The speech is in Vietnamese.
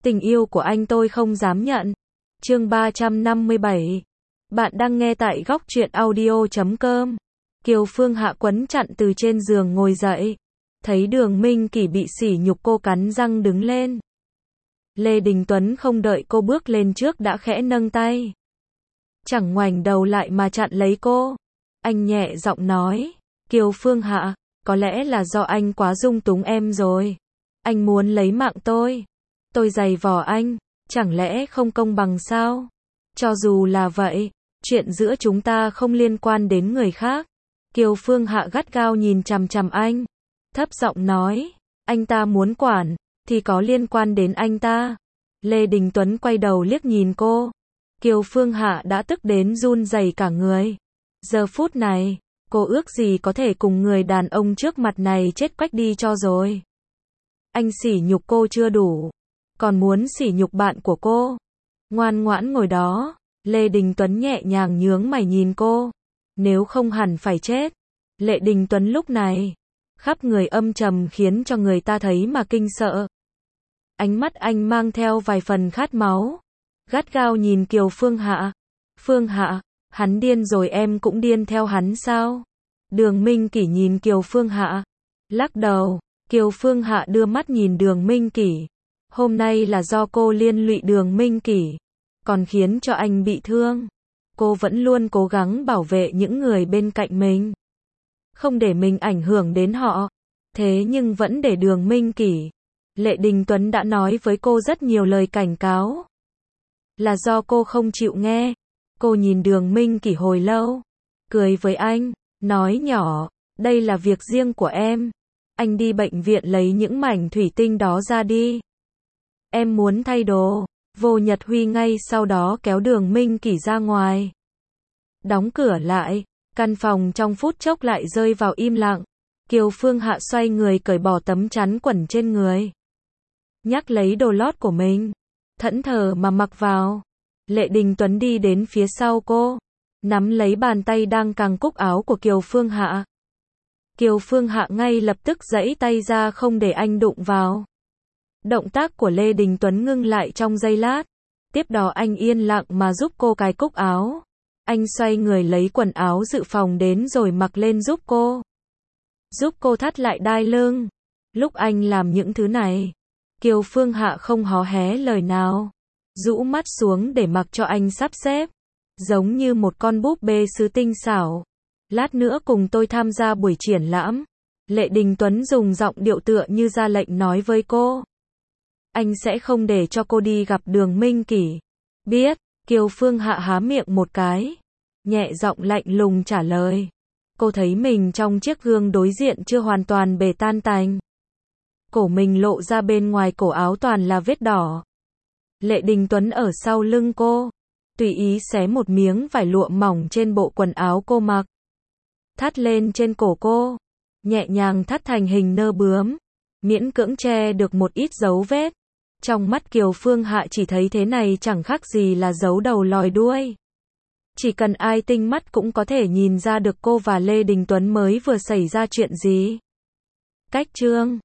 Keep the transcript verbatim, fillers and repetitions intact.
Tình yêu của anh tôi không dám nhận. Chương ba trăm năm mươi bảy. Bạn đang nghe tại góc truyện audio chấm com. Kiều Phương Hạ quấn chặn từ trên giường ngồi dậy. Thấy Đường Minh Kỷ bị sỉ nhục, cô cắn răng đứng lên. Lê Đình Tuấn không đợi cô bước lên trước đã khẽ nâng tay. Chẳng ngoảnh đầu lại mà chặn lấy cô. Anh nhẹ giọng nói, Kiều Phương Hạ, có lẽ là do anh quá dung túng em rồi. Anh muốn lấy mạng tôi. Tôi giày vò anh, chẳng lẽ không công bằng sao? Cho dù là vậy, chuyện giữa chúng ta không liên quan đến người khác. Kiều Phương Hạ gắt gao nhìn chằm chằm anh, thấp giọng nói, anh ta muốn quản, thì có liên quan đến anh ta. Lê Đình Tuấn quay đầu liếc nhìn cô. Kiều Phương Hạ đã tức đến run rẩy cả người. Giờ phút này, cô ước gì có thể cùng người đàn ông trước mặt này chết quách đi cho rồi. Anh sỉ nhục cô chưa đủ, còn muốn sỉ nhục bạn của cô. Ngoan ngoãn ngồi đó. Lê Đình Tuấn nhẹ nhàng nhướng mày nhìn cô. Nếu không hẳn phải chết. Lê Đình Tuấn lúc này, khắp người âm trầm khiến cho người ta thấy mà kinh sợ. Ánh mắt anh mang theo vài phần khát máu. Gắt gao nhìn Kiều Phương Hạ. Phương Hạ, hắn điên rồi em cũng điên theo hắn sao? Đường Minh Kỷ nhìn Kiều Phương Hạ, lắc đầu. Kiều Phương Hạ đưa mắt nhìn Đường Minh Kỷ. Hôm nay là do cô liên lụy Đường Minh Kỷ, còn khiến cho anh bị thương. Cô vẫn luôn cố gắng bảo vệ những người bên cạnh mình, không để mình ảnh hưởng đến họ. Thế nhưng vẫn để Đường Minh Kỷ. Lê Đình Tuấn đã nói với cô rất nhiều lời cảnh cáo. Là do cô không chịu nghe. Cô nhìn Đường Minh Kỷ hồi lâu, cười với anh, nói nhỏ, đây là việc riêng của em. Anh đi bệnh viện lấy những mảnh thủy tinh đó ra đi. Em muốn thay đồ. Vô Nhật Huy ngay sau đó kéo Đường Minh Kỷ ra ngoài. Đóng cửa lại, căn phòng trong phút chốc lại rơi vào im lặng. Kiều Phương Hạ xoay người cởi bỏ tấm chắn quần trên người. Nhắc lấy đồ lót của mình, thẫn thờ mà mặc vào. Lê Đình Tuấn đi đến phía sau cô, nắm lấy bàn tay đang căng cúc áo của Kiều Phương Hạ. Kiều Phương Hạ ngay lập tức giãy tay ra không để anh đụng vào. Động tác của Lê Đình Tuấn ngưng lại trong giây lát. Tiếp đó anh yên lặng mà giúp cô cài cúc áo. Anh xoay người lấy quần áo dự phòng đến rồi mặc lên giúp cô. Giúp cô thắt lại đai lưng. Lúc anh làm những thứ này, Kiều Phương Hạ không hó hé lời nào, rũ mắt xuống để mặc cho anh sắp xếp. Giống như một con búp bê sứ tinh xảo. Lát nữa cùng tôi tham gia buổi triển lãm. Lê Đình Tuấn dùng giọng điệu tựa như ra lệnh nói với cô. Anh sẽ không để cho cô đi gặp Đường Minh Kỷ. Biết. Kiều Phương Hạ há miệng một cái, nhẹ giọng lạnh lùng trả lời. Cô thấy mình trong chiếc gương đối diện chưa hoàn toàn bể tan tành. Cổ mình lộ ra bên ngoài cổ áo toàn là vết đỏ. Lê Đình Tuấn ở sau lưng cô, tùy ý xé một miếng vải lụa mỏng trên bộ quần áo cô mặc, thắt lên trên cổ cô, nhẹ nhàng thắt thành hình nơ bướm, miễn cưỡng che được một ít dấu vết. Trong mắt Kiều Phương Hạ chỉ thấy thế này chẳng khác gì là giấu đầu lòi đuôi. Chỉ cần ai tinh mắt cũng có thể nhìn ra được cô và Lê Đình Tuấn mới vừa xảy ra chuyện gì. Cách chương